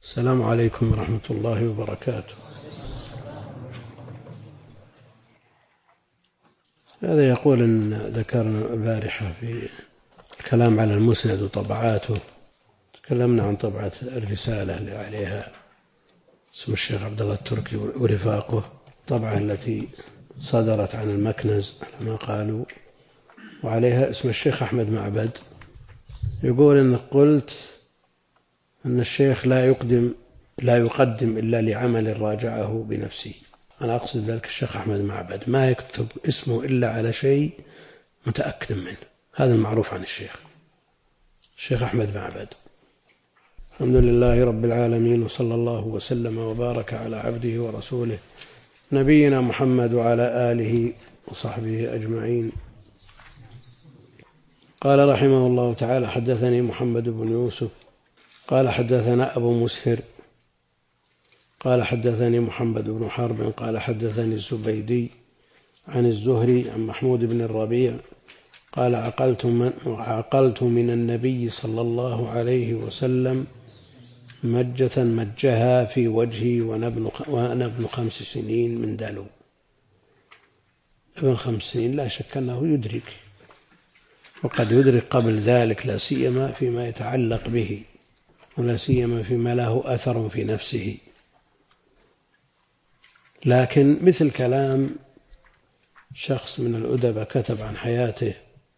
السلام عليكم ورحمة الله وبركاته. هذا يقول إن ذكرنا البارحة في الكلام على المسند وطبعاته، تكلمنا عن طبعة الرسالة اللي عليها اسم الشيخ عبد الله التركي ورفاقه، طبعة التي صدرت عن المكنز على ما قالوا، وعليها اسم الشيخ أحمد معبد. يقول إن قلت أن الشيخ لا يقدم إلا لعمل راجعه بنفسه. أنا أقصد ذلك الشيخ أحمد معبد ما يكتب اسمه إلا على شيء متأكد منه، هذا المعروف عن الشيخ أحمد معبد. الحمد لله رب العالمين، وصلى الله وسلم وبارك على عبده ورسوله نبينا محمد وعلى آله وصحبه أجمعين. قال رحمه الله تعالى: حدثني محمد بن يوسف قال حدثنا أبو مسهر قال حدثني محمد بن حرب قال حدثني الزبيدي عن الزهري عن محمود بن الربيع قال: عقلت من النبي صلى الله عليه وسلم مجة مجها في وجهي وأنا ابن 5 سنين من دلو. ابن 5 سنين لا شك أنه يدرك، وقد يدرك قبل ذلك، لا سيما فيما يتعلق به، ولا سيما فيما له أثر في نفسه. لكن مثل كلام شخص من الأدباء كتب عن حياته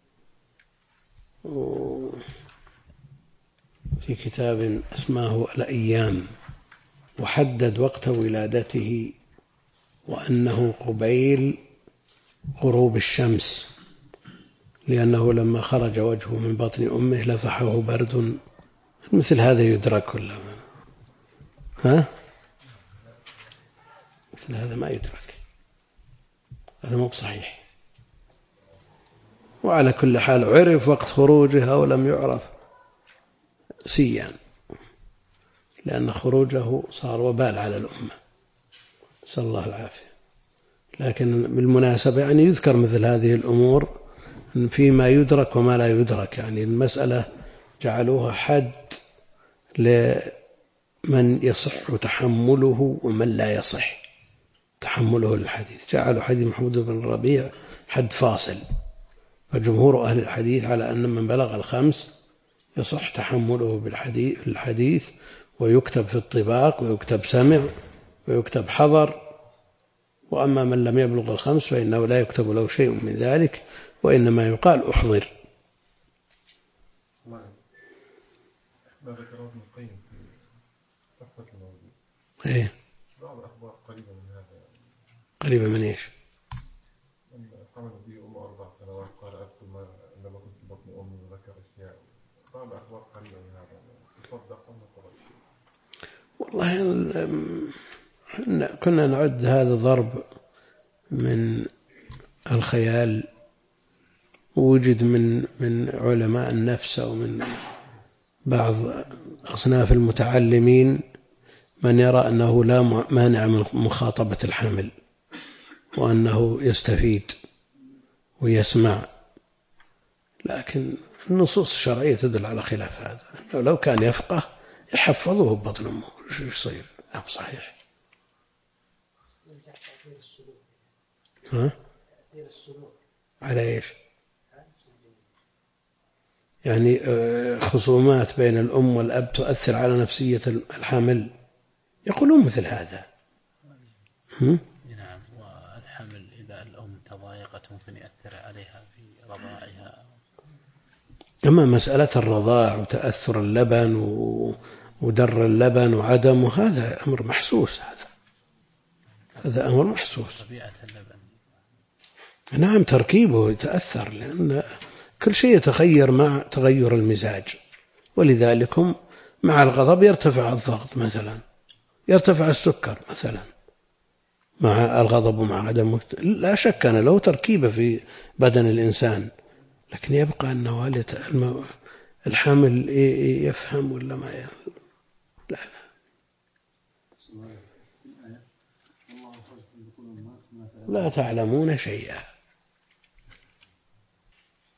في كتاب اسمه الأيام، وحدد وقت ولادته وأنه قبيل غروب الشمس، لأنه لما خرج وجهه من بطن أمه لفحه برد. مثل هذا يدرك ولا مثل هذا ما يدرك، هذا مو بصحيح. وعلى كل حال عرف وقت خروجه أو لم يعرف سيان، لأن خروجه صار وبال على الأمة، نسأل الله العافية. لكن بالمناسبة يعني يذكر مثل هذه الأمور فيما يدرك وما لا يدرك، يعني المسألة جعلوها حد لمن يصح تحمله ومن لا يصح تحمله للحديث. جعلوا حديث محمود بن الربيع حد فاصل، فجمهور أهل الحديث على أن من بلغ 5 يصح تحمله بالحديث، ويكتب في الطباق، ويكتب سمع، ويكتب حضر. وأما من لم يبلغ 5 فإنه لا يكتب له شيء من ذلك، وإنما يقال أحضر. ما ذكره ابن القيم في تحفة الموجود. إيه؟ بعض الأخبار قريبة من هذا. قريبة من إيش؟ أن حمل به أمه 4 سنوات، قال أذكر عندما كنت في بطن أمي وذكر أشياء. بعض الأخبار قريبة من هذا، يصدق ولا قريب؟ والله كنا نعد هذا ضرب من الخيال، ووجد من علماء النفس أو من بعض أصناف المتعلمين من يرى أنه لا مانع من مخاطبة الحمل، وأنه يستفيد ويسمع. لكن النصوص الشرعية تدل على خلاف هذا، أنه لو كان يفقه يحفظه ببطن أمه، شو يصير؟ صحيح. على إيش؟ يعني خصومات بين الأم والأب تؤثر على نفسية الحامل، يقولون مثل هذا. نعم، والحمل إذا الأم تضايقت ممكن يأثر عليها في رضاعها. أما مسألة الرضاع وتأثر اللبن ودر اللبن وعدمه، هذا أمر محسوس، هذا أمر محسوس. طبيعة اللبن، نعم، تركيبه يتأثر، لأن كل شيء يتغير مع تغير المزاج، ولذلك مع الغضب يرتفع الضغط مثلا، يرتفع السكر مثلا مع الغضب ومع عدم. لا شك أن له تركيبة في بدن الإنسان، لكن يبقى أنه الحامل يفهم ولا ما يفهم. لا تعلمون شيئا.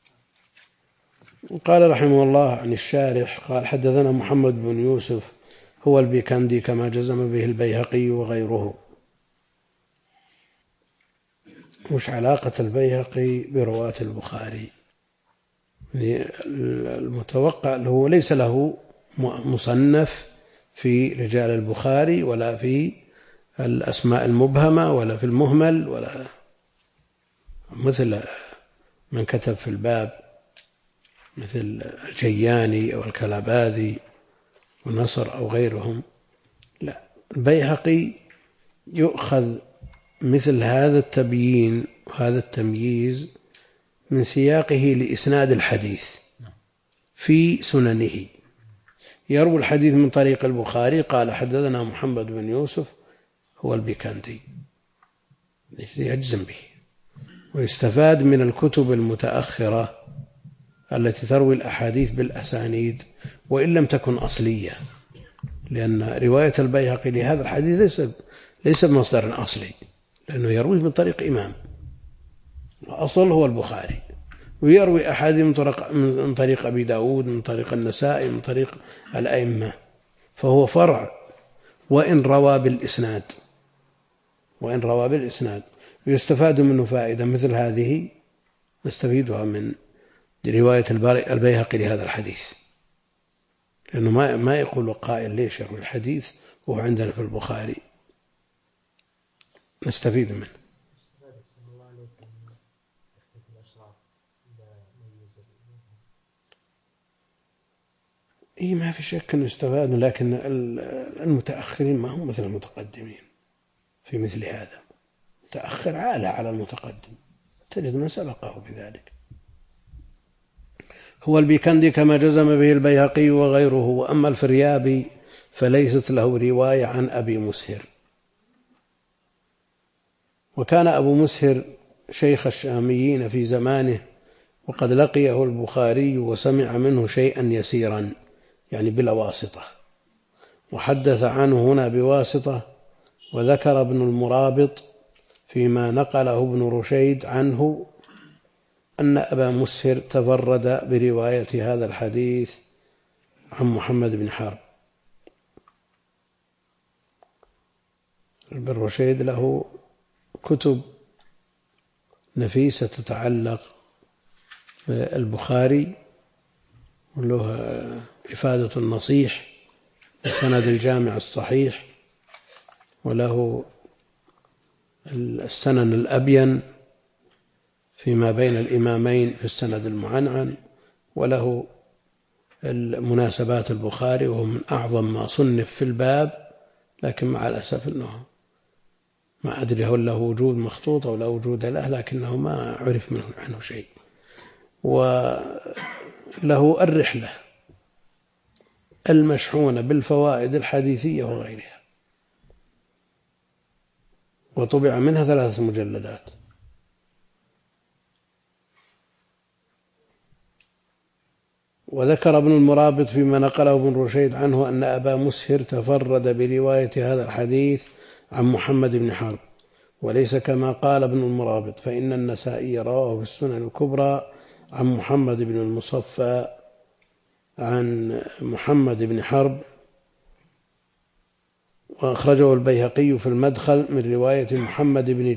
قال رحمه الله عن الشارح قال: حدثنا محمد بن يوسف هو البيكندي كما جزم به البيهقي وغيره. وش علاقة البيهقي برواة البخاري؟ المتوقع هو ليس له مصنف في رجال البخاري ولا في الأسماء المبهمة ولا في المهمل، ولا مثل من كتب في الباب مثل الجياني أو الكلاباذي ونصر أو غيرهم. لا، البيهقي يؤخذ مثل هذا التبيين وهذا التمييز من سياقه لإسناد الحديث في سننه. يروي الحديث من طريق البخاري قال حدثنا محمد بن يوسف هو البيكندي، يجزم به. ويستفاد من الكتب المتأخرة التي تروي الأحاديث بالأسانيد وإن لم تكن أصلية، لأن رواية البيهقي لهذا الحديث ليس بمصدر أصلي، لأنه يروي من طريق إمام، الأصل هو البخاري، ويروي أحاديث من طريق أبي داود، من طريق النسائي، من طريق الأئمة، فهو فرع وإن روى بالإسناد ويستفاد منه فائدة مثل هذه نستفيدها من رواية البيهقي لهذا الحديث، لأنه ما يقول قائل ليش يروي الحديث وهو عندنا في البخاري، نستفيد منه. ما في شك أنه يستفاد، لكن المتأخرين ما هم مثل المتقدمين في مثل هذا. متأخر عالة على المتقدم، تجد من سبقه بذلك. هو البيكندي كما جزم به البيهقي وغيره. وأما الفريابي فليست له رواية عن أبي مسهر. وكان أبو مسهر شيخ الشاميين في زمانه، وقد لقيه البخاري وسمع منه شيئا يسيرا، يعني بلا واسطة، وحدث عنه هنا بواسطة. وذكر ابن المرابط فيما نقله ابن رشيد عنه أن أبا مسهر تفرد برواية هذا الحديث عن محمد بن حرب. ابن رشيد له كتب نفيسة تتعلق بالبخاري، وله إفادة النصيح السند الجامع الصحيح، وله السنن الأبين فيما بين الإمامين في السند المعنعن، وله المناسبات البخاري، وهو من أعظم ما صنف في الباب، لكن مع الأسف أنه ما أدري هل له وجود مخطوط أو لا وجود له، لكنه ما عرف عنه شيء. وله الرحلة المشحونة بالفوائد الحديثية وغيرها، وطبع منها 3 مجلدات. وذكر ابن المرابط فيما نقله ابن رشيد عنه أن أبا مسهر تفرد برواية هذا الحديث عن محمد بن حرب، وليس كما قال ابن المرابط، فإن النسائي رواه في السنن الكبرى عن محمد بن المصفى عن محمد بن حرب، وأخرجه البيهقي في المدخل من رواية محمد بن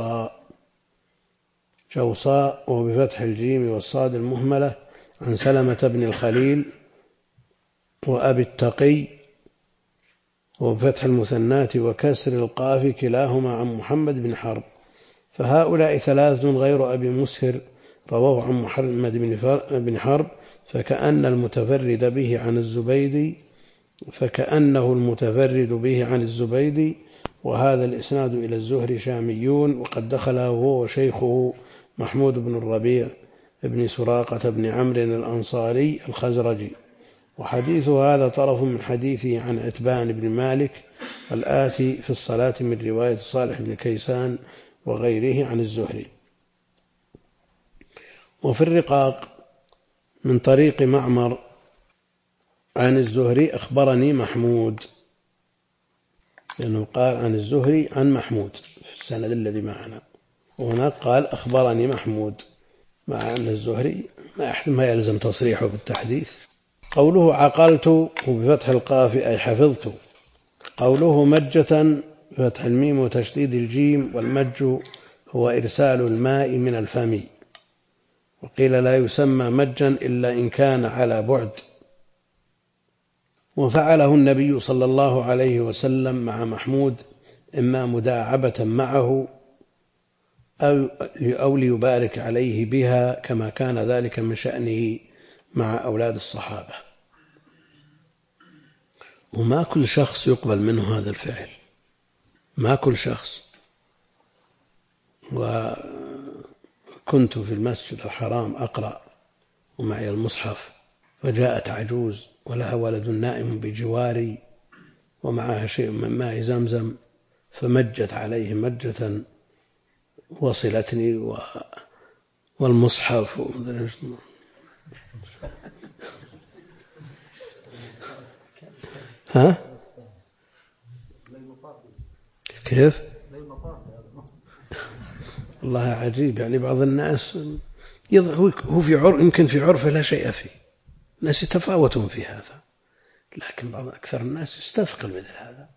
جوصاء وبفتح الجيم والصاد المهملة عن سلمة بن الخليل وأبي التقي وبفتح المثنات وكسر القاف كلاهما عن محمد بن حرب. فهؤلاء 3 غير أبي مسهر رواه عن محمد بن حرب، فكأنه المتفرد به عن الزبيدي. وهذا الإسناد إلى الزهري شاميون، وقد دخله هو وشيخه محمود بن الربيع ابن سراقة بن عمرو الأنصاري الخزرجي. وحديث هذا طرف من حديثه عن عتبان بن مالك الآتي في الصلاة من رواية صالح بن كيسان وغيره عن الزهري. وفي الرقاق من طريق معمر عن الزهري أخبرني محمود، لأنه قال عن الزهري عن محمود في السند الذي معنا، وهناك قال أخبرني محمود، مع أن الزهري ما يلزم تصريحه بالتحديث، قوله عقلت وبفتح القاف أي حفظت. قوله مجة بفتح الميم وتشديد الجيم، والمج هو إرسال الماء من الفم، وقيل لا يسمى مجا إلا إن كان على بعد. وفعله النبي صلى الله عليه وسلم مع محمود إما مداعبة معه أو ليبارك عليه بها، كما كان ذلك من شأنه مع أولاد الصحابة. وما كل شخص يقبل منه هذا الفعل، ما كل شخص. وكنت في المسجد الحرام أقرأ ومعي المصحف، فجاءت عجوز ولها ولد نائم بجواري ومعها شيء من ماء زمزم، فمجت عليه مجة وصلتني والمصحف ها؟ كيف؟ والله عجيب، يعني بعض الناس هو في عرف، يمكن في عرفه لا شيء فيه، الناس يتفاوتون في هذا، لكن بعض أكثر الناس يستثقل مثل هذا.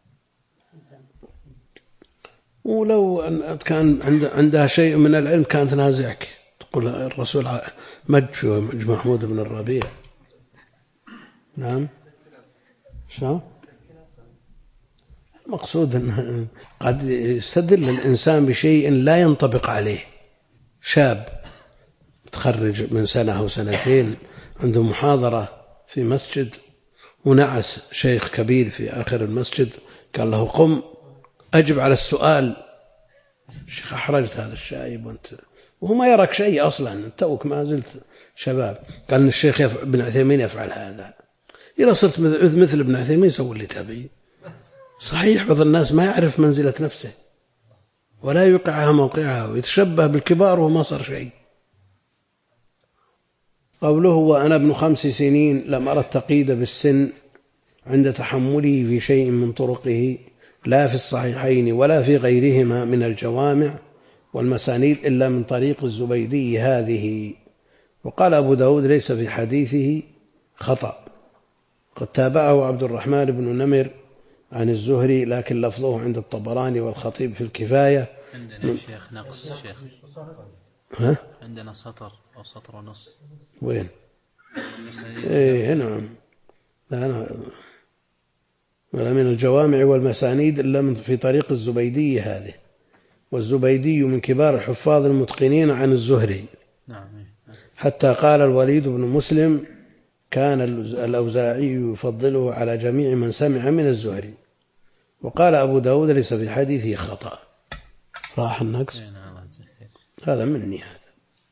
ولو كان عندها شيء من العلم كانت تنازعك، تقول الرسول مج محمود بن الربيع. نعم، شو المقصود؟ أن قد يستدل الإنسان بشيء لا ينطبق عليه. شاب تخرج من سنة أو سنتين عنده محاضرة في مسجد، ونعس شيخ كبير في آخر المسجد قال له قم أجب على السؤال. الشيخ أحرجت هذا الشايب وهو ما يراك شيء أصلا، توك ما زلت شباب. قال الشيخ ابن عثيمين يفعل هذا، إذا صرت مثل ابن عثيمين سوي اللي تبي. صحيح بعض الناس ما يعرف منزلة نفسه ولا يوقعها موقعها ويتشبه بالكبار وما صار شيء. قوله وأنا ابن 5 سنين لم أرى التقييد بالسن عند تحمله في شيء من طرقه، لا في الصحيحين ولا في غيرهما من الجوامع والمسانيد إلا من طريق الزبيدي هذه. وقال أبو داود ليس في حديثه خطأ، قد تابعه عبد الرحمن بن نمر عن الزهري، لكن لفظه عند الطبراني والخطيب في الكفاية. عندنا شيخ نقص شيخ، ها؟ عندنا سطر أو سطر ونص. وين؟ إيه نعم، لا ولا من الجوامع والمسانيد إلا من في طريق الزبيدي هذه، والزبيدي من كبار الحفاظ المتقنين عن الزهري. نعم. حتى قال الوليد بن مسلم كان الأوزاعي يفضله على جميع من سمع من الزهري. وقال أبو داود ليس في حديثه خطأ. راح النقص هذا مني هذا.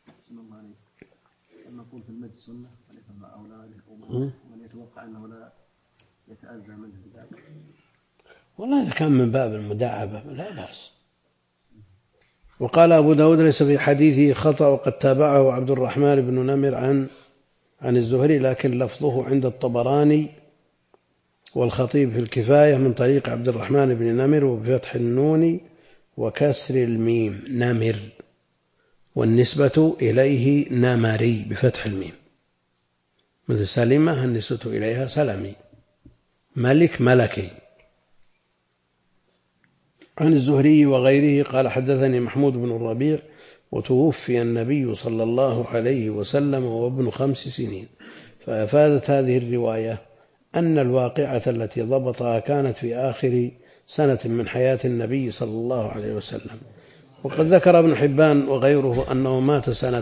نقول في المجلس سنة وليس مع أولاده ومن يتوقع أنه لا يتأذى منه بذلك. والله إذا كان من باب المداعبة لا بأس. وقال أبو داود ليس في حديثه خطأ، وقد تابعه عبد الرحمن بن نمر عن الزهري، لكن لفظه عند الطبراني والخطيب في الكفاية من طريق عبد الرحمن بن نمر وبفتح النون وكسر الميم نمر، والنسبة إليه نمري بفتح الميم، مثل سلمة النسبة إليها سلمي، ملك ملكي. عن الزهري وغيره قال حدثني محمود بن الربيع وتوفي النبي صلى الله عليه وسلم وابن 5 سنين. فأفادت هذه الرواية أن الواقعة التي ضبطها كانت في آخر سنة من حياة النبي صلى الله عليه وسلم. وقد ذكر ابن حبان وغيره أنه مات سنة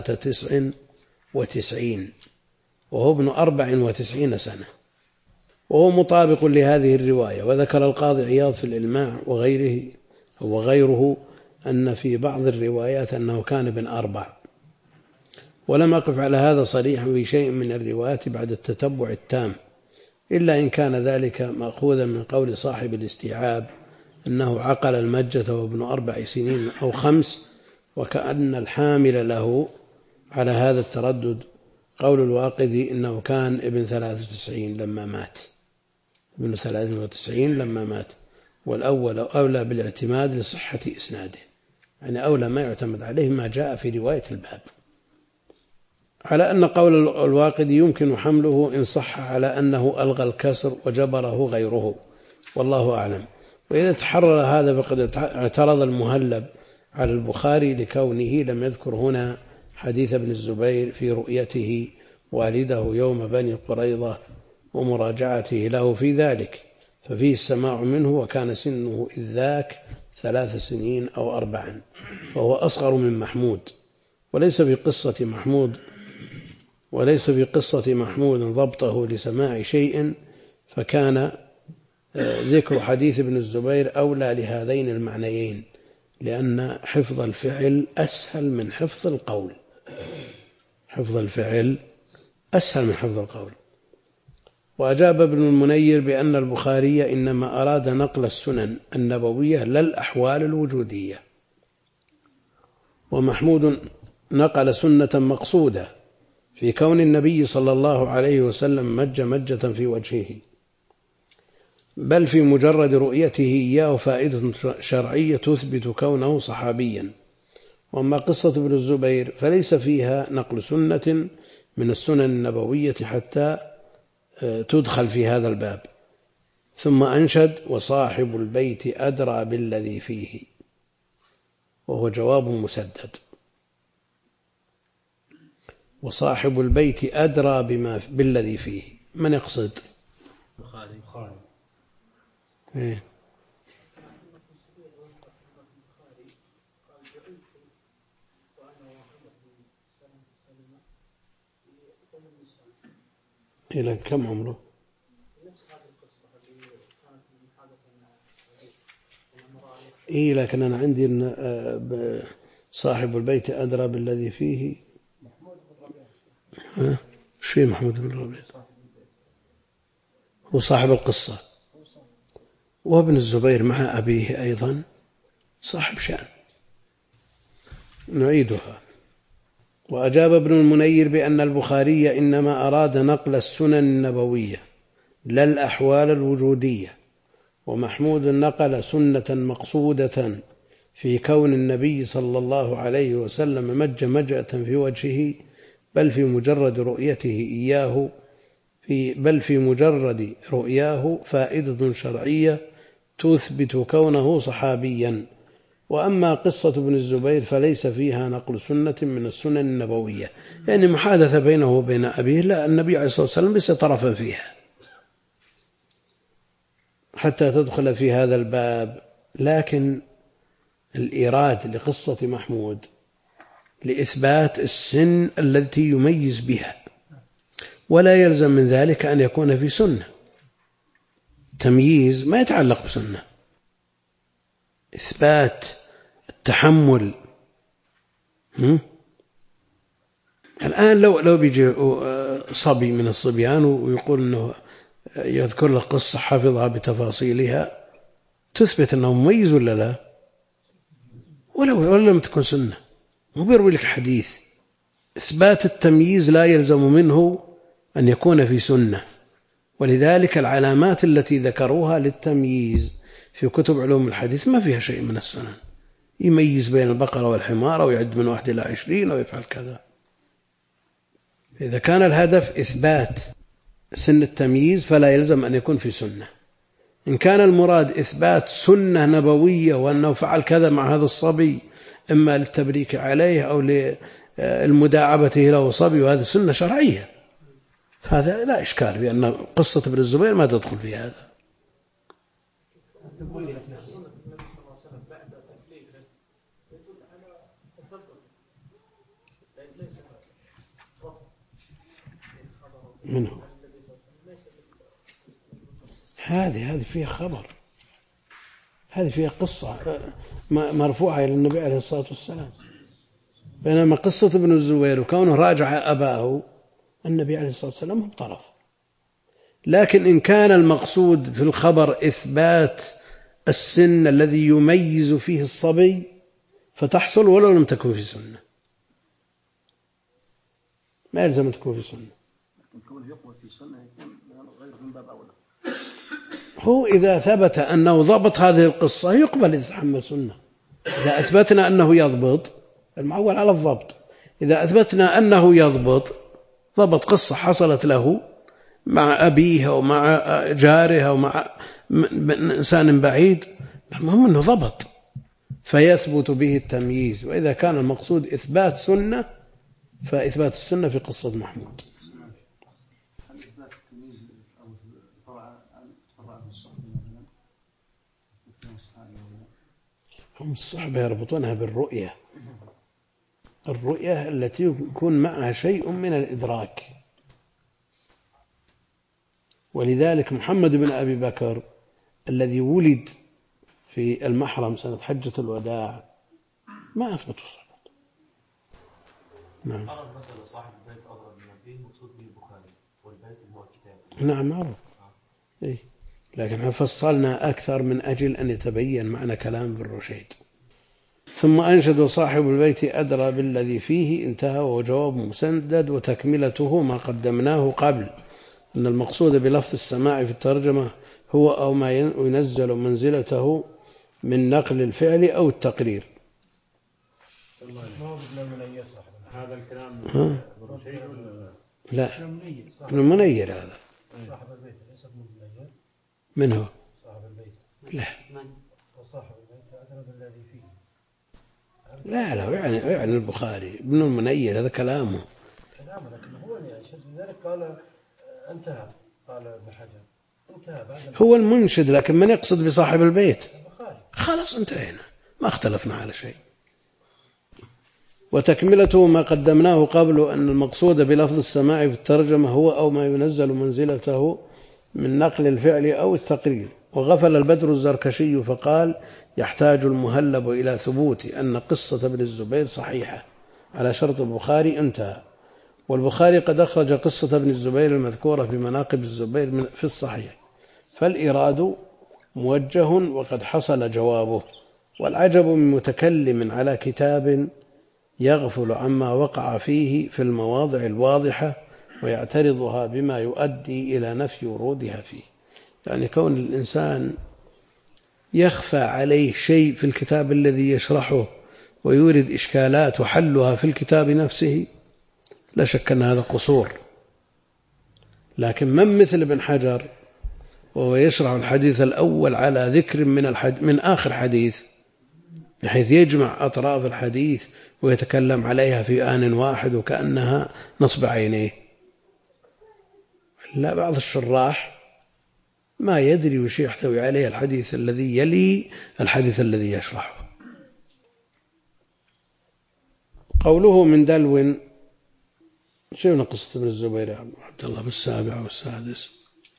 99 وهو ابن 94 سنة، وهو مطابق لهذه الرواية. وذكر القاضي عياض في الإلماع وغيره أن في بعض الروايات أنه كان ابن 4، ولم أقف على هذا صريحا في شيء من الروايات بعد التتبع التام، إلا إن كان ذلك مأخوذا من قول صاحب الاستيعاب أنه عقل المجة وابن 4 سنين أو 5، وكأن الحامل له على هذا التردد قول الواقدي إنه كان ابن 93 لما مات، ابن 93 لما مات، والأول أولى بالاعتماد لصحة إسناده، يعني أولى ما يعتمد عليه ما جاء في رواية الباب. على أن قول الواقدي يمكن حمله إن صح على أنه ألغى الكسر وجبره غيره، والله أعلم. وإذا تحرر هذا فقد اعترض المهلب على البخاري لكونه لم يذكر هنا حديث ابن الزبير في رؤيته والده يوم بني قريظة ومراجعته له في ذلك، ففيه السماع منه وكان سنه إذ ذاك 3 سنين أو 4، فهو أصغر من محمود. وليس في قصة محمود ضبطه لسماع شيء، فكان ذكر حديث ابن الزبير أولى لهذين المعنيين، لأن حفظ الفعل أسهل من حفظ القول. وأجاب ابن المنير بأن البخاري إنما أراد نقل السنن النبوية لا الأحوال الوجودية، ومحمود نقل سنة مقصودة في كون النبي صلى الله عليه وسلم مجة في وجهه، بل في مجرد رؤيته إياه فائدة شرعية تثبت كونه صحابيا. وأما قصة ابن الزبير فليس فيها نقل سنة من السنن النبوية حتى تدخل في هذا الباب. ثم أنشد: وصاحب البيت أدرى بالذي فيه، وهو جواب مسدد. وصاحب البيت أدرى بالذي فيه، من يقصد؟ البخاري. إيه؟ إلى كم عمره؟ إيه، لكن أنا عندي أن صاحب البيت أدرى بالذي فيه. مش فيه محمود بن ربيع، هو صاحب القصة، وابن الزبير مع أبيه أيضا صاحب شأن. نعيدها. وأجاب ابن المنير بأن البخاري إنما أراد نقل السنن النبوية لا الأحوال الوجودية، ومحمود نقل سنة مقصودة في كون النبي صلى الله عليه وسلم مجة في وجهه، بل في مجرد رؤياه فائدة شرعية تثبت كونه صحابيا. وأما قصة ابن الزبير فليس فيها نقل سنة من السنن النبوية، يعني محادثة بينه وبين أبيه، لا، النبي عليه الصلاة والسلام ليس طرفا فيها حتى تدخل في هذا الباب. لكن الإيراد لقصة محمود لإثبات السن التي يميز بها، ولا يلزم من ذلك أن يكون في سنة. تمييز ما يتعلق بسنة، إثبات التحمل. الآن لو بيجي صبي من الصبيان ويقول أنه يذكر له قصة حفظها بتفاصيلها، تثبت أنه مميز ولا لا؟ ولا لم تكن سنة، مو بيروي لك حديث. إثبات التمييز لا يلزم منه أن يكون في سنة، ولذلك العلامات التي ذكروها للتمييز في كتب علوم الحديث ما فيها شيء من السنن. يميز بين البقرة والحمار ويعد من 1 إلى 20 ويفعل كذا. إذا كان الهدف إثبات سن التمييز فلا يلزم أن يكون في سنة. إن كان المراد إثبات سنة نبوية وأنه فعل كذا مع هذا الصبي، إما للتبريك عليه أو للمداعبة له صبي، وهذا سنة شرعية، فهذا لا إشكال بأن قصة ابن الزبير ما تدخل في هذا. منه هذه فيها خبر، هذه فيها قصة مرفوعة إلى النبي عليه الصلاة والسلام. بينما قصة ابن الزبير وكونه راجع أباه، النبي عليه الصلاة والسلام هم طرف. لكن إن كان المقصود في الخبر إثبات السن الذي يميز فيه الصبي فتحصل ولو لم تكن في سنة، ما يلزم أن تكون في سنة. هو إذا ثبت أنه ضبط هذه القصة يقبل إذا تحمل سنة. إذا أثبتنا أنه يضبط، المعول على الضبط، إذا أثبتنا أنه يضبط ضبط قصة حصلت له مع أبيه أو مع جاره أو مع إنسان بعيد، المهم أنه ضبط فيثبت به التمييز. وإذا كان المقصود إثبات سنة فإثبات السنة في قصة محمود. هم الصحبة يربطونها بالرؤية، الرؤية التي يكون معها شيء من الإدراك. ولذلك محمد بن أبي بكر الذي ولد في المحرم سنة حجة الوداع ما أثبت الصحبة. نعم. عرف مثلا صاحب البيت أضرب النبي مقصود به البخاري والبيت هو كتاب. نعم معروف. إيه. لكن فصلنا أكثر من أجل أن يتبين معنى كلام ابن رشيد. ثم أنشد صاحب البيت أدرى بالذي فيه انتهى، وجواب مسدد وتكملته ما قدمناه قبل، أن المقصود بلفظ السماع في الترجمة هو أو ما ينزل منزلته من نقل الفعل أو التقرير. هذا الكلام لا ابن منير هذا. صاحب البيت ليس ابن منير. من هو؟ صاحب البيت. لا. وصاحب البيت أدرى بالذي فيه. لا يعني البخاري ابن المنير هذا كلامه. لكن هو يشد ذلك قال انتهى، قال ابن حجر انتهى بعد هو المنشد، لكن من يقصد بصاحب البيت؟ البخاري. خلاص انتهينا ما اختلفنا على شيء. وتكملته ما قدمناه قبل، أن المقصود بلفظ السماع في الترجمة هو أو ما ينزل منزلته من نقل الفعل أو التقرير. وغفل البدر الزركشي فقال يحتاج المهلب إلى ثبوت أن قصة ابن الزبير صحيحة على شرط البخاري انتهى. والبخاري قد أخرج قصة ابن الزبير المذكورة في مناقب الزبير في الصحيح، فالإراد موجه وقد حصل جوابه. والعجب من متكلم على كتاب يغفل عما وقع فيه في المواضع الواضحة ويعترضها بما يؤدي إلى نفي ورودها فيه. يعني كون الإنسان يخفى عليه شيء في الكتاب الذي يشرحه ويورد إشكالات وحلها في الكتاب نفسه، لا شك أن هذا قصور. لكن من مثل ابن حجر وهو يشرح الحديث الأول على ذكر من آخر حديث، بحيث يجمع أطراف الحديث ويتكلم عليها في آن واحد وكأنها نصب عينيه. لا، بعض الشراح ما يدري وش يحتوي عليه الحديث الذي يلي الحديث الذي يشرحه. قوله من دلو، شو قصة ابن الزبير يا عبد الله بالسابع والسادس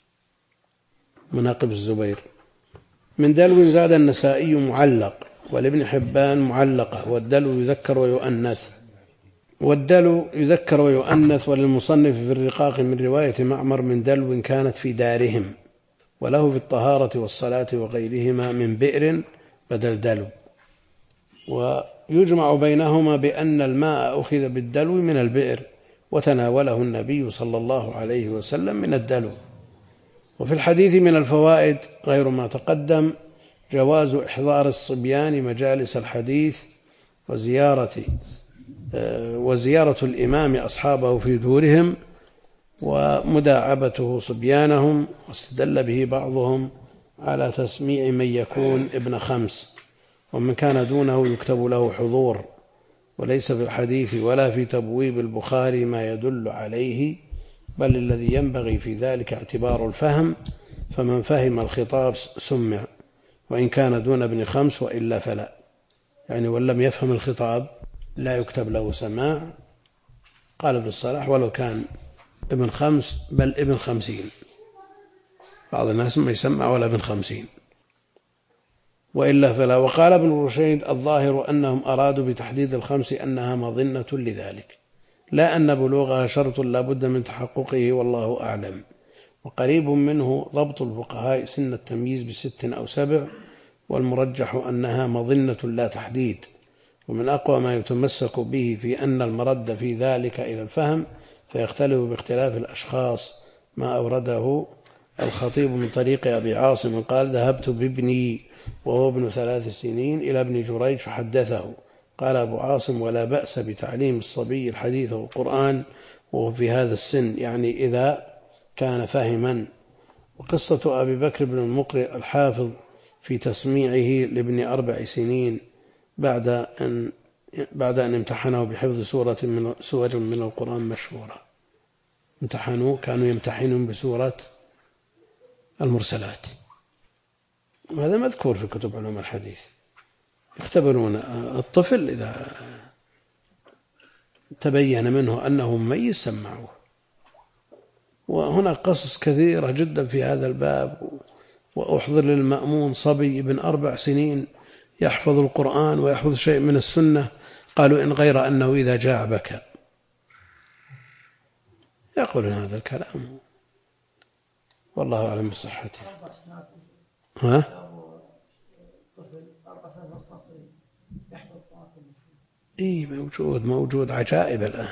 مناقب الزبير؟ من دلو زاد النسائي معلق، والابن حبان معلقة، والدلو يذكر ويؤنث. والدلو يذكر ويؤنث، وللمصنف في الرقاق من رواية معمر من دلو كانت في دارهم، وله في الطهارة والصلاة وغيرهما من بئر بدل دلو. ويجمع بينهما بأن الماء أخذ بالدلو من البئر، وتناوله النبي صلى الله عليه وسلم من الدلو. وفي الحديث من الفوائد غير ما تقدم جواز إحضار الصبيان مجالس الحديث وزيارة الإمام أصحابه في دورهم ومداعبته صبيانهم. واستدل به بعضهم على تسميع من يكون ابن 5 ومن كان دونه يكتب له حضور، وليس في الحديث ولا في تبويب البخاري ما يدل عليه، بل الذي ينبغي في ذلك اعتبار الفهم، فمن فهم الخطاب سمع وإن كان دون ابن 5 وإلا فلا. يعني ولم يفهم الخطاب لا يكتب له سماع. قال ابن الصلاح ولو كان ابن 5 بل ابن 50، بعض الناس ما يسمع ولا ابن 50 وإلا فلا. وقال ابن رشيد الظاهر أنهم أرادوا بتحديد ال5 أنها مظنة لذلك، لا أن بلوغها شرط لا بد من تحققه، والله أعلم. وقريب منه ضبط الفقهاء سن التمييز ب6 أو 7، والمرجح أنها مظنة لا تحديد. ومن أقوى ما يتمسك به في أن المرد في ذلك إلى الفهم، فيختلف باختلاف الأشخاص، ما أورده الخطيب من طريق أبي عاصم قال ذهبت بابني وهو ابن 3 سنين إلى ابن جريج فحدثه، قال أبو عاصم: ولا بأس بتعليم الصبي الحديث والقرآن وهو في هذا السن، يعني إذا كان فاهما. وقصة أبي بكر بن المقرئ الحافظ في تسميعه لابن 4 سنين بعد أن امتحنه بحفظ سور من القرآن مشهورة. كانوا يمتحنون بسورة المرسلات، وهذا مذكور في كتب علوم الحديث. يختبرون الطفل إذا تبين منه أنه مميز سمعوه. وهنا قصص كثيرة جدا في هذا الباب. وأحضر للمأمون صبي ابن 4 سنين يحفظ القرآن ويحفظ شيء من السنة، قالوا: إن غير أنه إذا جاع بكى. يقولون هذا الكلام، والله أعلم بصحته. موجود عجائب الآن.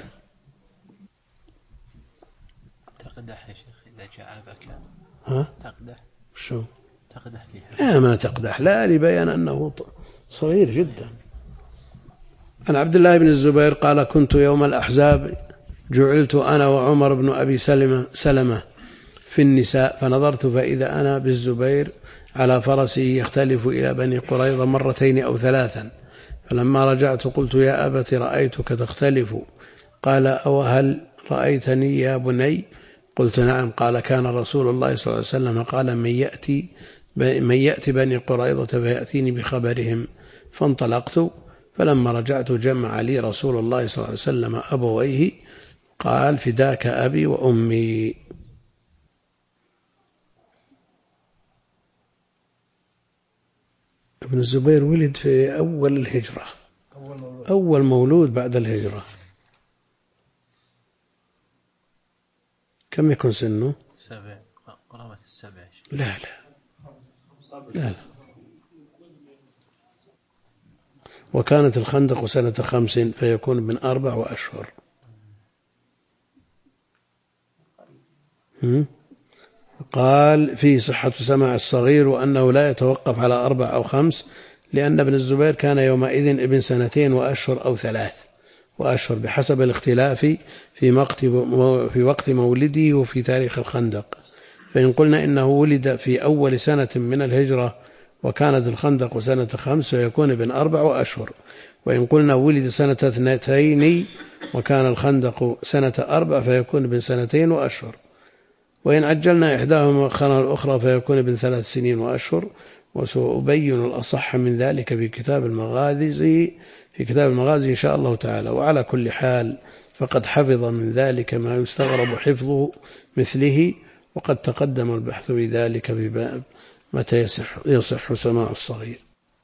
تقدح يا شيخ إذا جاء بكى؟ تقدح؟ شو؟ تقدح فيها؟ لا، ما تقدح، لا، لبيان أنه صغير جدا. عن عبد الله بن الزبير قال: كنت يوم الأحزاب جعلت أنا وعمر بن أبي سلمة في النساء، فنظرت فإذا أنا بالزبير على فرسه يختلف إلى بني قريظة 2 أو 3. فلما رجعت قلت: يا أبت رأيتك تختلف. قال: أو هل رأيتني يا بني؟ قلت: نعم. قال: كان رسول الله صلى الله عليه وسلم قال: من يأتي بني قريظة فيأتيني بخبرهم. فانطلقت، فلما رجعت جمع لي رسول الله صلى الله عليه وسلم أبويه، قال: فداك أبي وأمي. ابن الزبير ولد في أول الهجرة، أول مولود بعد الهجرة. كم يكون سنه؟ 7، قرابة 7. لا. وكانت الخندق سنة 5 فيكون من 4 أشهر. قال: في صحة سماع الصغير وأنه لا يتوقف على 4 أو 5، لأن ابن الزبير كان يومئذ ابن 2 وأشهر أو 3 وأشهر بحسب الاختلاف في وقت مولده وفي تاريخ الخندق. فإن قلنا إنه ولد في أول سنة من الهجرة وكانت الخندق سنة 5 فيكون ابن 4 أشهر. وإن قلنا ولد سنة 2 وكان الخندق سنة 4 فيكون ابن 2 وأشهر. وإن عجلنا إحداهما وأخرنا الأخرى فيكون ابن 3 سنين وأشهر. وسأبين الأصح من ذلك في كتاب المغازي إن شاء الله تعالى. وعلى كل حال فقد حفظ من ذلك ما يستغرب حفظه مثله، وقد تقدم البحث في ذلك في باب متى يصح سماع الصغير.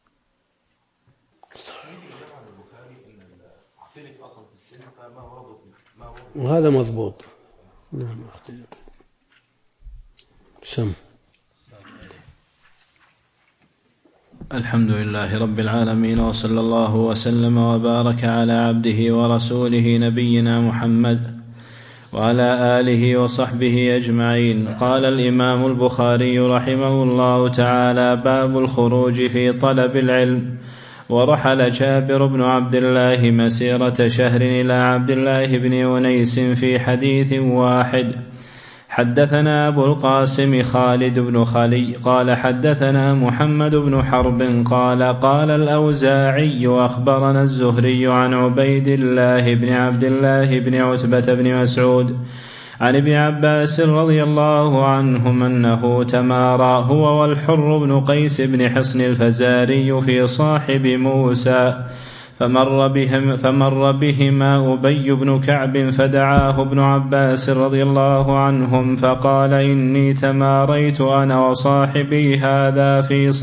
وهذا مضبوط. نعم. سم. الحمد لله رب العالمين، وصلى الله وسلم وبارك على عبده ورسوله نبينا محمد وعلى آله وصحبه أجمعين. قال الإمام البخاري رحمه الله تعالى: باب الخروج في طلب العلم. ورحل جابر بن عبد الله مسيرة شهر إلى عبد الله بن أنيس في حديث واحد. حدثنا أبو القاسم خالد بن خلي قال حدثنا محمد بن حرب قال الأوزاعي أخبرنا الزهري عن عبيد الله بن عبد الله بن عتبة بن مسعود عن ابن عباس رضي الله عنهم أنه تمارى هو والحر بن قيس بن حصن الفزاري في صاحب موسى، فمر بهما أبي بن كعب فدعاه ابن عباس رضي الله عنهم فقال: إني تماريت أنا وصاحبي هذا في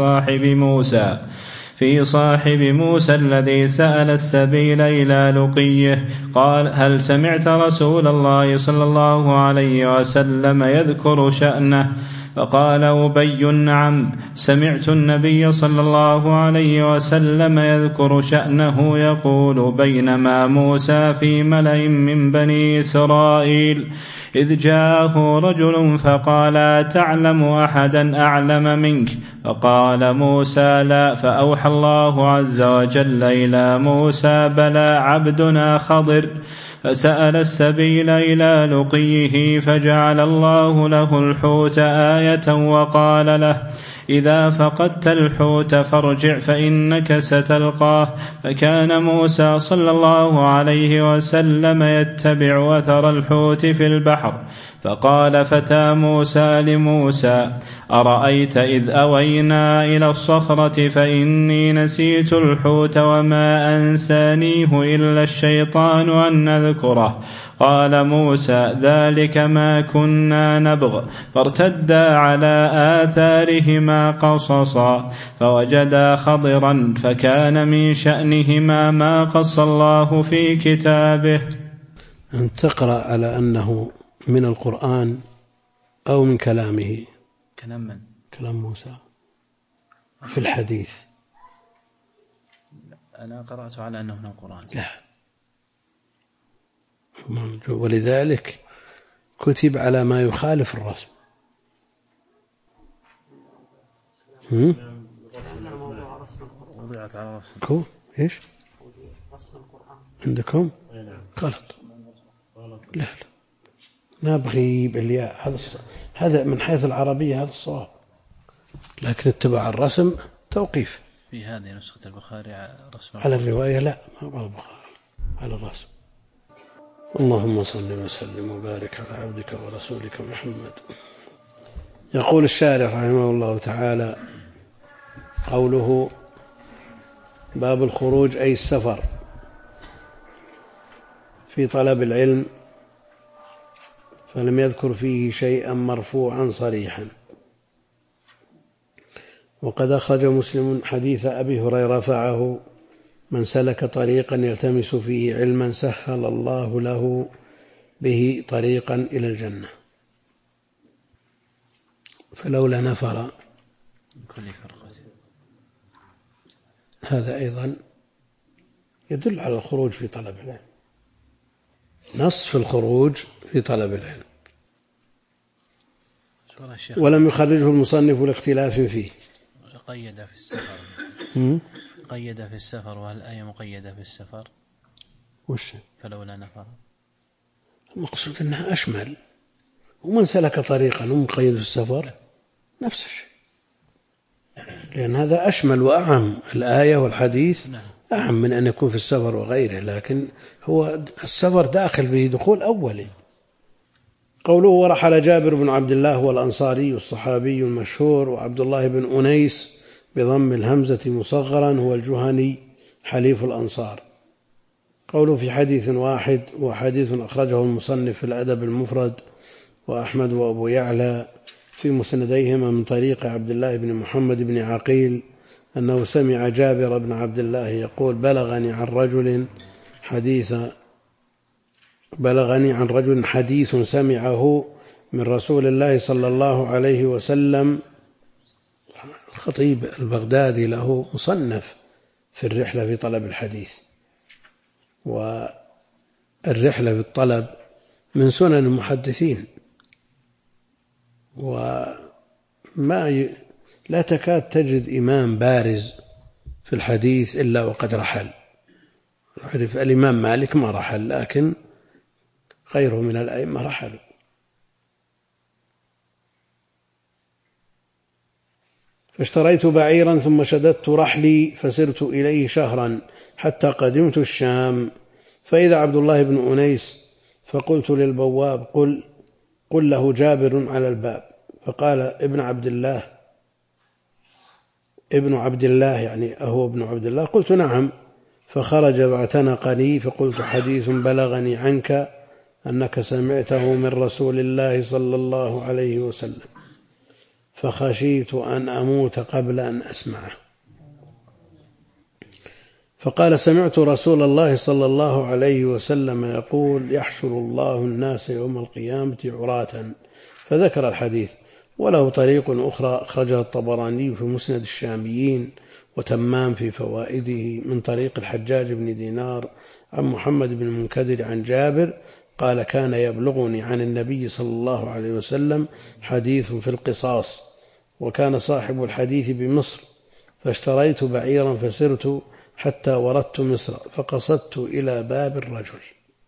صاحب موسى الذي سأل السبيل إلى لقيه. قال: هل سمعت رسول الله صلى الله عليه وسلم يذكر شأنه؟ فقال أبي: نعم، سمعت النبي صلى الله عليه وسلم يذكر شأنه يقول: بينما موسى في ملأ من بني إسرائيل إذ جاءه رجل فقال تعلم أحدا أعلم منك؟ فقال موسى لا. فأوحى الله عز وجل إلى موسى بلى عبدنا خضر، فسأل السبيل إلى لقيه فجعل الله له الحوت آية وقال له إذا فقدت الحوت فارجع فإنك ستلقاه. فكان موسى صلى الله عليه وسلم يتبع أثر الحوت في البحر. فقال فتى موسى لموسى أرأيت إذ أوينا إلى الصخرة فإني نسيت الحوت وما أنسانيه إلا الشيطان أن نذكره. قال موسى ذلك ما كنا نبغ. فارتدا على آثارهما قصصا فوجدا خضرا فكان من شأنهما ما قص الله في كتابه. أن تقرأ على أنه من القرآن أو من كلامه. كلام من؟ كلام موسى في الحديث. أنا قرأت على أنه من القرآن. لا، ولذلك كتب على ما يخالف الرسم. وضعت على رسم. إيش؟ عندكم؟ غلط. لا نبغي بالياء، هذا من حيث العربية هذا الصواب، لكن اتباع الرسم توقيف. في هذه نسخة البخاري رسم على الرواية لا، ما البخاري على الرسم. اللهم صل وسلم وبارك على عبدك ورسولك محمد. يقول الشارح رحمه الله تعالى قوله باب الخروج أي السفر في طلب العلم، فلم يذكر فيه شيئا مرفوعا صريحا. وقد أخرج مسلم حديث أبي هريرة رفعه من سلك طريقا يلتمس فيه علما سهل الله له به طريقا إلى الجنة. فلولا نفر كل فرقة، هذا أيضا يدل على الخروج في طلب العلم، نص في الخروج في طلب العلم. ولم يخرجه المصنف لاختلاف فيه. قيد في السفر. قيد في السفر، وهل الآية مقيدة في السفر؟ وش فلولا نفر؟ المقصود أنها أشمل، ومن سلك طريقا ومقيد في السفر نفس الشيء، لأن هذا أشمل وأعم. الآية والحديث أعم من أن يكون في السفر وغيره، لكن هو السفر داخل فيه دخول أولي. قوله ورحل جابر بن عبد الله هو الأنصاري الصحابي المشهور، وعبد الله بن أنيس بضم الهمزة مصغرا هو الجهني حليف الأنصار. قوله في حديث واحد، وحديث أخرجه المصنف في الأدب المفرد وأحمد وأبو يعلى في مسنديهما من طريق عبد الله بن محمد بن عقيل أنه سمع جابر بن عبد الله يقول بلغني عن رجل حديث سمعه من رسول الله صلى الله عليه وسلم. الخطيب البغدادي له مصنف في الرحلة في طلب الحديث، والرحلة في الطلب من سنن المحدثين، لا تكاد تجد إمام بارز في الحديث إلا وقد رحل. عرف الإمام مالك ما رحل، لكن غيره من الأئمة رحلوا. فاشتريت بعيرا ثم شددت رحلي فسرت إليه شهرا حتى قدمت الشام، فإذا عبد الله بن أنيس، فقلت للبواب قل له جابر على الباب، فقال ابن عبد الله يعني أهو ابن عبد الله؟ قلت نعم. فخرج واعتنقني فقلت حديث بلغني عنك أنك سمعته من رسول الله صلى الله عليه وسلم، فخشيت أن أموت قبل أن أسمعه. فقال سمعت رسول الله صلى الله عليه وسلم يقول يحشر الله الناس يوم القيامة عراة، فذكر الحديث. وله طريق أخرى أخرجها الطبراني في مسند الشاميين وتمام في فوائده من طريق الحجاج بن دينار عن محمد بن المنكدر عن جابر قال كان يبلغني عن النبي صلى الله عليه وسلم حديث في القصاص، وكان صاحب الحديث بمصر، فاشتريت بعيرا فسرت حتى وردت مصر، فقصدت إلى باب الرجل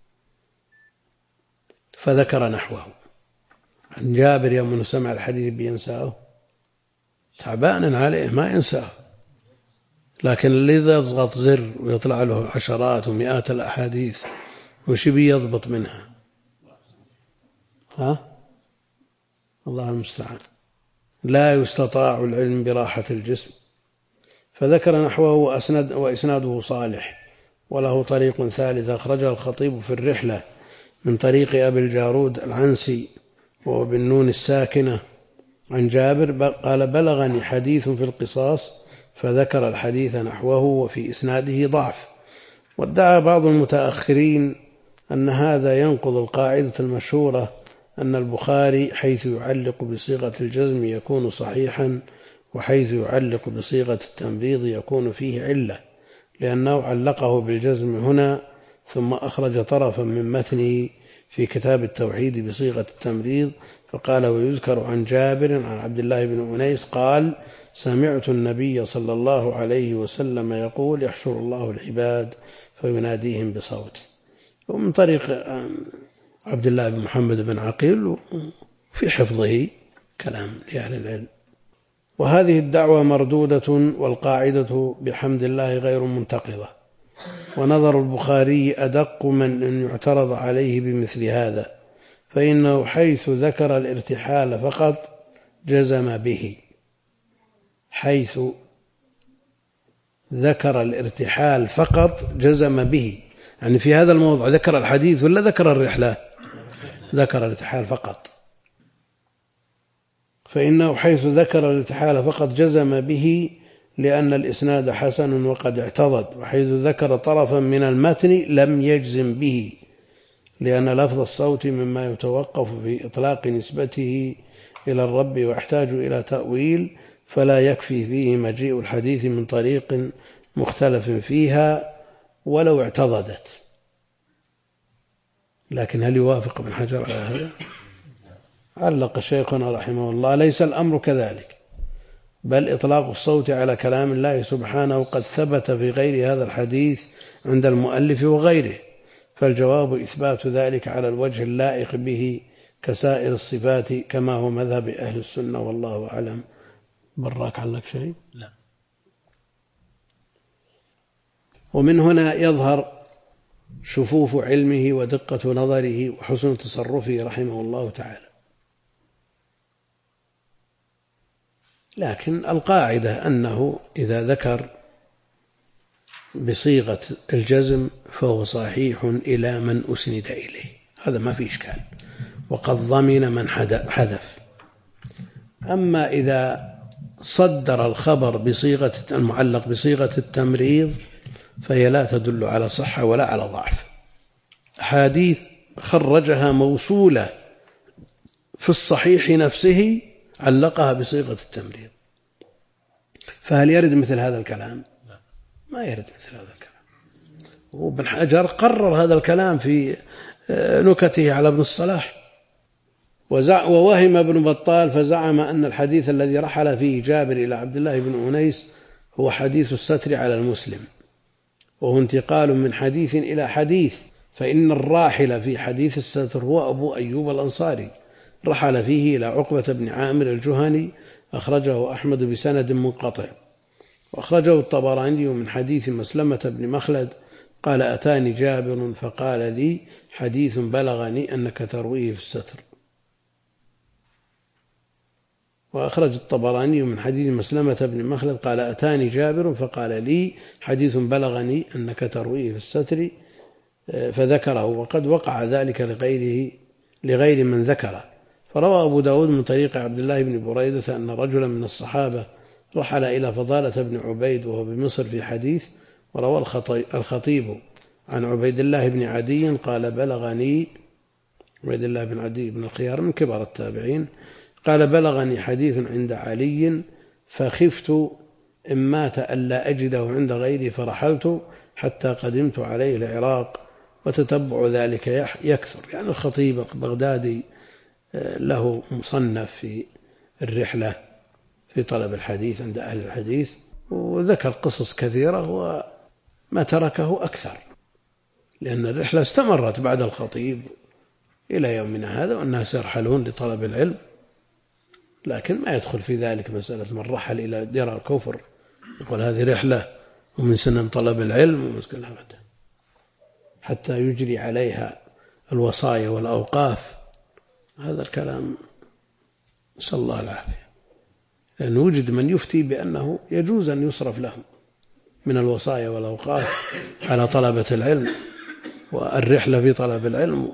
فذكر نحوه. عن جابر يوم سمع الحديث بينساه، تعبان عليه ما ينساه، لكن اللي يضغط زر ويطلع له عشرات ومئات الأحاديث وش بيضبط منها؟ الله المستعان. لا يستطاع العلم براحة الجسم. فذكر نحوه وإسناده صالح، وله طريق ثالث أخرجه الخطيب في الرحلة من طريق أبي الجارود العنسي وبالنون الساكنة عن جابر قال بلغني حديث في القصاص، فذكر الحديث نحوه وفي إسناده ضعف. وادعى بعض المتأخرين أن هذا ينقض القاعدة المشهورة أن البخاري حيث يعلق بصيغة الجزم يكون صحيحا، وحيث يعلق بصيغة التمريض يكون فيه علة، لأنه علقه بالجزم هنا ثم أخرج طرفا من متنه في كتاب التوحيد بصيغة التمريض، فقال ويذكر عن جابر عن عبد الله بن أنيس قال سمعت النبي صلى الله عليه وسلم يقول يحشر الله العباد فيناديهم بصوته. ومن طريق عبد الله بن محمد بن عقيل في حفظه كلام لأهل العلم. وهذه الدعوة مردودة، والقاعدة بحمد الله غير منتقضة. ونظر البخاري أدق من أن يعترض عليه بمثل هذا، فإنه حيث ذكر الارتحال فقط جزم به. حيث ذكر الارتحال فقط جزم به، يعني في هذا الموضع ذكر الحديث ولا ذكر الرحلة؟ ذكر الارتحال فقط. فإنه حيث ذكر الارتحال فقط جزم به لأن الإسناد حسن وقد اعتضد، وحيث ذكر طرفا من المتن لم يجزم به، لأن لفظ الصوت مما يتوقف في إطلاق نسبته إلى الرب ويحتاج إلى تأويل، فلا يكفي فيه مجيء الحديث من طريق مختلف فيها ولو اعتضدت. لكن هل يوافق ابن حجر على هذا؟ علق شيخنا رحمه الله ليس الأمر كذلك، بل إطلاق الصوت على كلام الله سبحانه قد ثبت في غير هذا الحديث عند المؤلف وغيره، فالجواب إثبات ذلك على الوجه اللائق به كسائر الصفات كما هو مذهب أهل السنة والله أعلم. براك علق شيء؟ لا. ومن هنا يظهر شفوف علمه ودقة نظره وحسن تصرفه رحمه الله تعالى. لكن القاعدة أنه إذا ذكر بصيغة الجزم فهو صحيح إلى من أسند إليه، هذا ما في إشكال، وقد ضمن من حذف. أما إذا صدر الخبر بصيغة المعلق بصيغة التمريض فهي لا تدل على صحة ولا على ضعف. أحاديث خرجها موصولة في الصحيح نفسه علقها بصيغة التمريض، فهل يرد مثل هذا الكلام؟ ما يرد مثل هذا الكلام. وابن حجر قرر هذا الكلام في نكته على ابن الصلاح. ووهم ابن بطال فزعم أن الحديث الذي رحل فيه جابر إلى عبد الله بن أنيس هو حديث الستر على المسلم، وهو انتقال من حديث إلى حديث، فإن الراحل في حديث الستر هو أبو أيوب الأنصاري، رحل فيه إلى عقبة بن عامر الجهني، أخرجه أحمد بسند منقطع. وأخرجه الطبراني من حديث مسلمة بن مخلد قال أتاني جابر فقال لي حديث بلغني أنك ترويه في الستر. وأخرج الطبراني من حديث مسلمة بن مخلد قال أتاني جابر فقال لي حديث بلغني أنك ترويه في الستر، فذكره، وقد وقع ذلك لغير من ذكره. فروى أبو داود من طريق عبد الله بن بريدة أن رجلا من الصحابة رحل إلى فضالة بن عبيد وهو بمصر في حديث. وروى الخطيب عن عبيد الله بن عدي قال بلغني، عبيد الله بن عدي بن الخيار من كبار التابعين، قال بلغني حديث عند علي فخفت إن مات ألا أجده عند غيري فرحلت حتى قدمت عليه العراق وتتبع ذلك يكثر. يعني الخطيب البغدادي له مصنف في الرحلة في طلب الحديث عند أهل الحديث، وذكر قصص كثيرة وما تركه أكثر، لأن الرحلة استمرت بعد الخطيب إلى يومنا هذا، والناس يرحلون لطلب العلم، لكن ما يدخل في ذلك مسألة من رحل إلى دير الكفر يقول هذه رحلة ومن سنن طلب العلم حتى يجري عليها الوصايا والأوقاف. هذا الكلام نسأل الله العافية، لأن وجد من يفتي بأنه يجوز أن يصرف لهم من الوصايا والأوقاف على طلبة العلم والرحلة في طلب العلم،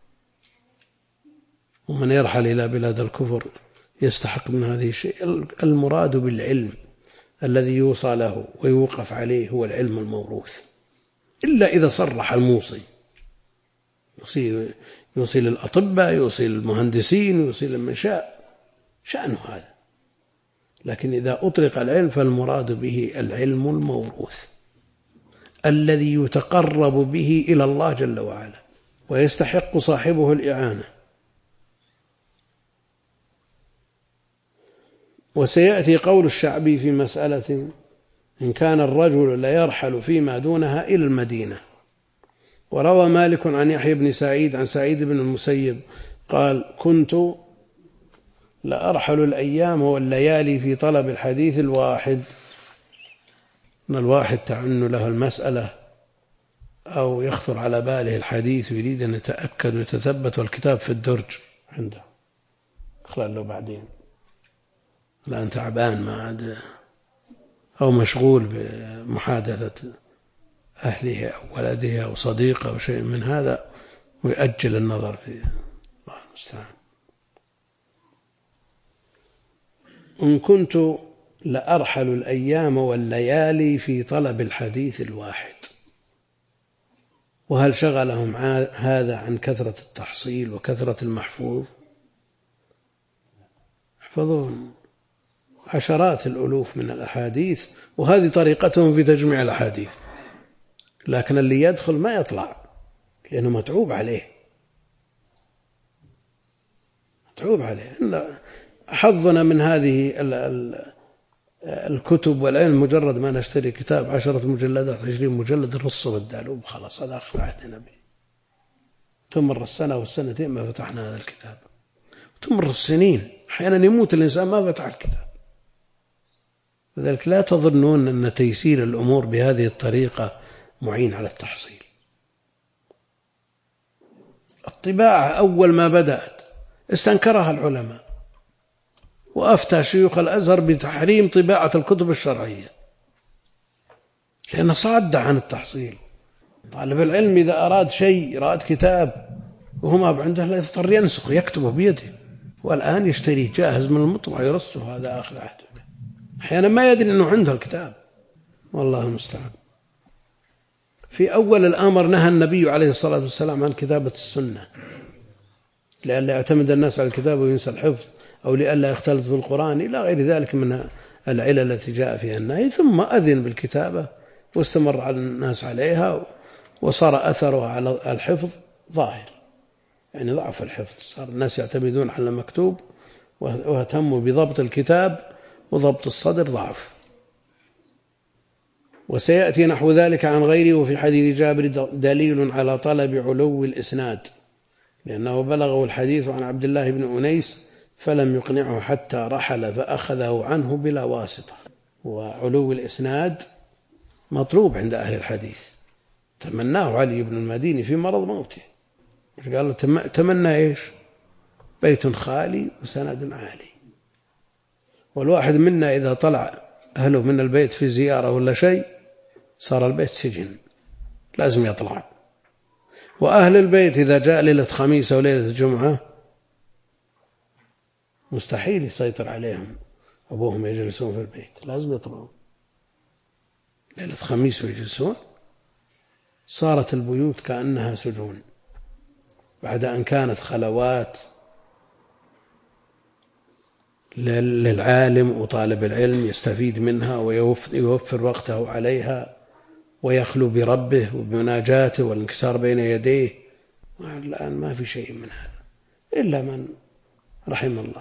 ومن يرحل إلى بلاد الكفر يستحق من هذه الشيء. المراد بالعلم الذي يوصى له ويوقف عليه هو العلم الموروث، إلا إذا صرح الموصي يوصي للأطباء، يوصي للمهندسين، يوصي لمن شاء شأنه هذا، لكن إذا أطلق العلم فالمراد به العلم الموروث الذي يتقرب به إلى الله جل وعلا ويستحق صاحبه الإعانة. وسيأتي قول الشعبي في مسألة إن كان الرجل لا يرحل فيما دونها إلى المدينة. وروى مالك عن يحيى بن سعيد عن سعيد بن المسيب قال كنت لأرحل الأيام والليالي في طلب الحديث الواحد. أن الواحد تعنى له المسألة أو يخطر على باله الحديث ويريد أن يتأكد ويتثبت، والكتاب في الدرج عنده خلال له بعدين، الآن تعبان ما عاد أو مشغول بمحادثة أهله أو ولده أو صديقه أو شيء من هذا، ويؤجل النظر في الله المستعان. إن كنت لأرحل الأيام والليالي في طلب الحديث الواحد. وهل شغلهم هذا عن كثرة التحصيل وكثرة المحفوظ؟ يحفظون عشرات الألوف من الأحاديث، وهذه طريقتهم في تجميع الأحاديث، لكن اللي يدخل ما يطلع لأنه متعوب عليه. حظنا من هذه الكتب والعلم مجرد ما نشتري كتاب 10 مجلدات 20 مجلد نصه بالدالوب خلاص، هذا آخر عهدنا به. تمر السنة والسنتين ما فتحنا هذا الكتاب، وتمر السنين أحيانا يموت الإنسان ما فتح الكتاب. لذلك لا تظنون أن تيسير الأمور بهذه الطريقة معين على التحصيل. الطباعة أول ما بدأت استنكرها العلماء، وأفتى شيوخ الأزهر بتحريم طباعة الكتب الشرعية لأنه صاد عن التحصيل. طالب العلم إذا أراد شيء، أراد كتاب وهو ما عنده لا يضطر ينسخ يكتبه بيده، والآن يشتري جاهز من المطبعة يرصه، هذا آخر عهده. أحيانا ما يدري أنه عنده الكتاب، والله المستعان. في أول الأمر نهى النبي عليه الصلاة والسلام عن كتابة السنة، لئلا يعتمد الناس على الكتاب وينسى الحفظ، أو لئلا يختلط في القرآن إلى غير ذلك من العلل التي جاء فيها النهي. ثم أذن بالكتابة واستمر على الناس عليها، وصار أثرها على الحفظ ظاهر، يعني ضعف الحفظ، صار الناس يعتمدون على المكتوب واهتموا بضبط الكتاب، وضبط الصدر ضعف. وسيأتي نحو ذلك عن غيره. وفي حديث جابر دليل على طلب علو الإسناد، لأنه بلغه الحديث عن عبد الله بن أنيس فلم يقنعه حتى رحل فأخذه عنه بلا واسطة. وعلو الإسناد مطلوب عند أهل الحديث، تمناه علي بن المديني في مرض موته، قال له تمنى إيش؟ بيت خالي وسند عالي. والواحد منا إذا طلع أهله من البيت في زيارة ولا شيء صار البيت سجن، لازم يطلع. وأهل البيت إذا جاء ليلة خميس أو ليلة الجمعة مستحيل يسيطر عليهم، أبوهم يجلسون في البيت، لازم يطلعون ليلة خميس ويجلسون. صارت البيوت كأنها سجون بعد أن كانت خلوات للعالم وطالب العلم يستفيد منها ويوفر وقته عليها، ويخلو بربه وبمناجاته والانكسار بين يديه. الآن ما في شيء من هذا إلا من رحم الله.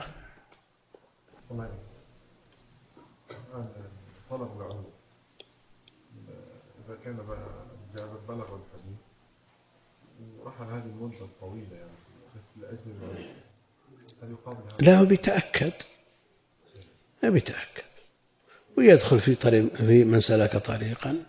طلب العلم إذا كان بلغ الحديث ورحل هذه المدة الطويلة يعني بس لأجل العلم هل يقابل هذا؟ لا، هو بيتأكد ويدخل في من سلك طريقا،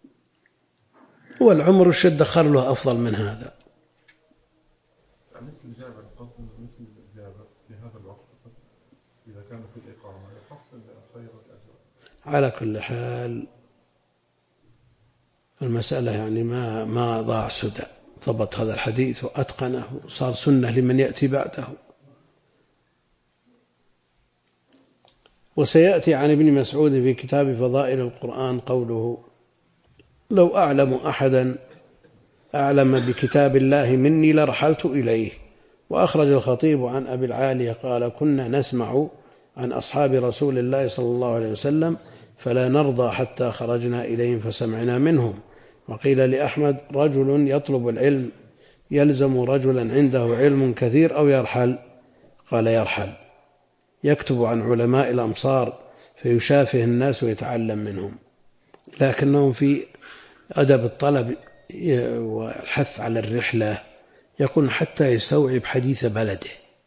والعمر الشد دخل له أفضل من هذا. مثل الإجابة القصد مثل الإجابة في هذا الوقت إذا كان في الإقامة يحصل خير الأجر. على كل حال المسألة يعني ما ضاع سدى، ضبط هذا الحديث وأتقنه صار سنة لمن يأتي بعده. وسيأتي عن ابن مسعود في كتاب فضائل القرآن قوله: لو أعلم أحدا أعلم بكتاب الله مني لرحلت إليه. وأخرج الخطيب عن أبي العالية قال: كنا نسمع عن أصحاب رسول الله صلى الله عليه وسلم فلا نرضى حتى خرجنا إليهم فسمعنا منهم. وقيل لأحمد: رجل يطلب العلم يلزم رجلا عنده علم كثير أو يرحل؟ قال: يرحل، يكتب عن علماء الأمصار فيشافه الناس ويتعلم منهم. لكنهم في أدب الطلب والحث على الرحلة يكون حتى يستوعب حديث بلده،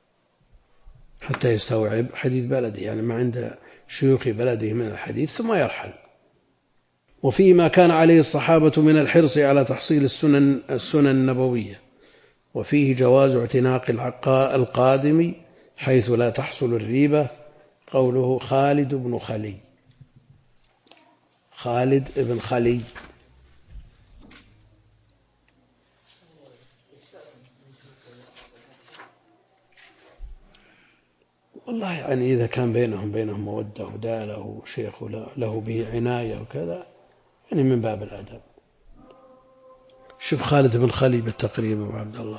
يعني ما عند شيوخ بلده من الحديث ثم يرحل. وفيه ما كان عليه الصحابة من الحرص على تحصيل السنن النبوية، وفيه جواز اعتناق القادم حيث لا تحصل الريبة. قوله خالد بن خلي، خالد بن خلي والله يعني إذا كان بينهم مودة ودا له شيخ له به عناية وكذا يعني من باب الأدب. شوف خالد بن خلي بالتقريب أبو عبد الله.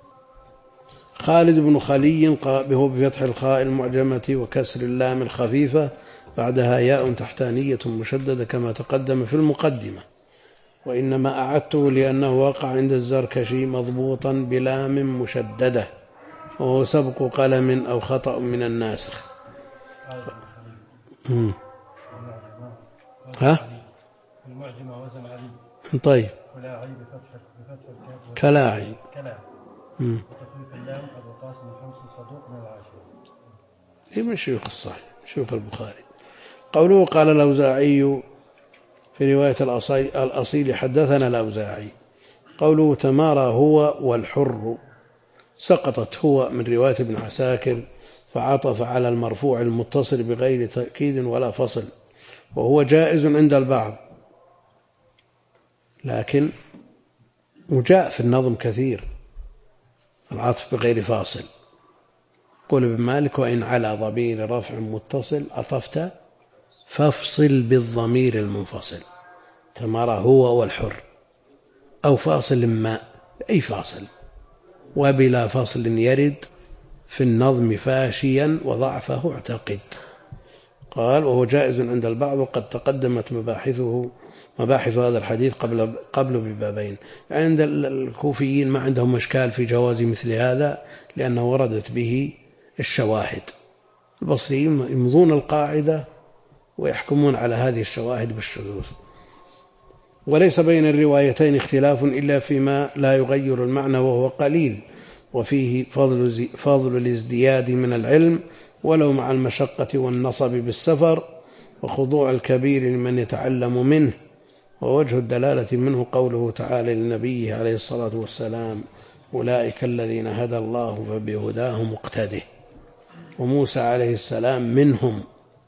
خالد بن خلي هو بفتح الخاء المعجمة وكسر اللام الخفيفة بعدها ياء تحتانية مشددة كما تقدم في المقدمة، وإنما أعدته لأنه وقع عند الزركشي مضبوطا بلام مشددة وهو سبق قلم أو خطأ من الناسخ. ها؟ المعجمة وزن علي. طيب. كلاعي بفتح الكاف. كلاعي. وتخفيف اللام أبو قاسم الحمصي صدوق من العاشر. هي من شيوخ الصحيح، شيوخ البخاري. قوله قال الأوزاعي في رواية الأصيل حدثنا الأوزاعي. قوله تمارى هو والحر، سقطت هو من رواية ابن عساكر فعطف على المرفوع المتصل بغير تأكيد ولا فصل، وهو جائز عند البعض، لكن وجاء في النظم كثير العطف بغير فاصل. قول ابن مالك: وإن على ضمير رفع متصل عطفت فافصل بالضمير المنفصل. تمارى هو والحر، أو فاصل ما، أي فاصل، وبلا فصل يرد في النظم فاشيا وضعفه اعتقد. قال: وهو جائز عند البعض وقد تقدمت مباحث هذا الحديث قبل ببابين. عند الكوفيين ما عندهم إشكال في جواز مثل هذا لأنه وردت به الشواهد. البصريين يمضون القاعدة ويحكمون على هذه الشواهد بالشذوذ. وليس بين الروايتين اختلاف إلا فيما لا يغير المعنى وهو قليل، وفيه فضل الازدياد من العلم ولو مع المشقة والنصب بالسفر، وخضوع الكبير لمن يتعلم منه. ووجه الدلالة منه قوله تعالى لنبيه عليه الصلاة والسلام: أولئك الذين هدى الله فبهداه مقتده. وموسى عليه السلام منهم،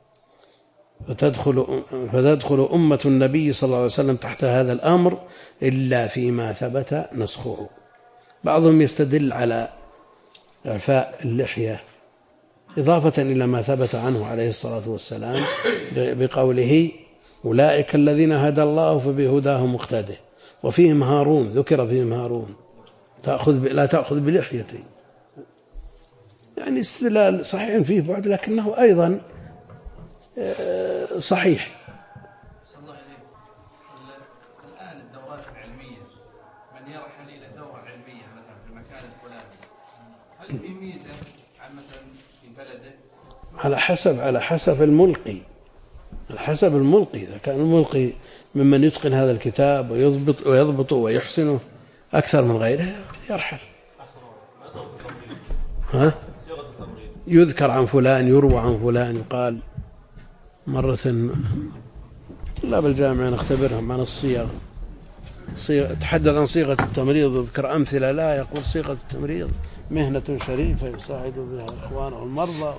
فتدخل أمة النبي صلى الله عليه وسلم تحت هذا الأمر إلا فيما ثبت نسخه. بعضهم يستدل على إعفاء اللحية إضافة إلى ما ثبت عنه عليه الصلاة والسلام بقوله: أولئك الذين هدى الله فبهداه مقتده. وفيهم هارون، ذكر فيهم هارون لا تأخذ بلحيتي، يعني استدلال صحيح فيه بعد لكنه أيضا صحيح. على حسب الملقي، على حسب الملقي. إذا كان الملقي ممن يتقن هذا الكتاب ويضبط ويحسنه أكثر من غيره يرحل. يذكر عن فلان، يروى عن فلان، يقال مرة لا بالجامعة نختبرها عن الصيغ، تحدث عن صيغة التمريض، يذكر أمثلة لا، يقول صيغة التمريض مهنة شريفة يساعد بها إخوانه المرضى.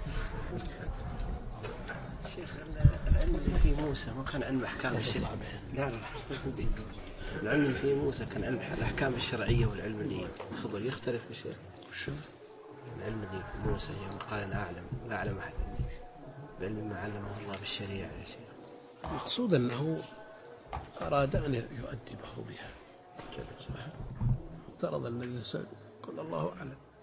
شيخ العلم في موسى ما كان علم أحكام الشرع. لا العلم في موسى كان علم الأحكام الشرعية، والعلم اللي خضر يختلف بشيء. العلم اللي في موسى يوم قال أنا لا أعلم أحد بعلم ما علمه الله بالشريعة يا شيخ. المقصود أنه أراد أن يؤدبه بها، افترض أن الإنسان قل الله أعلم.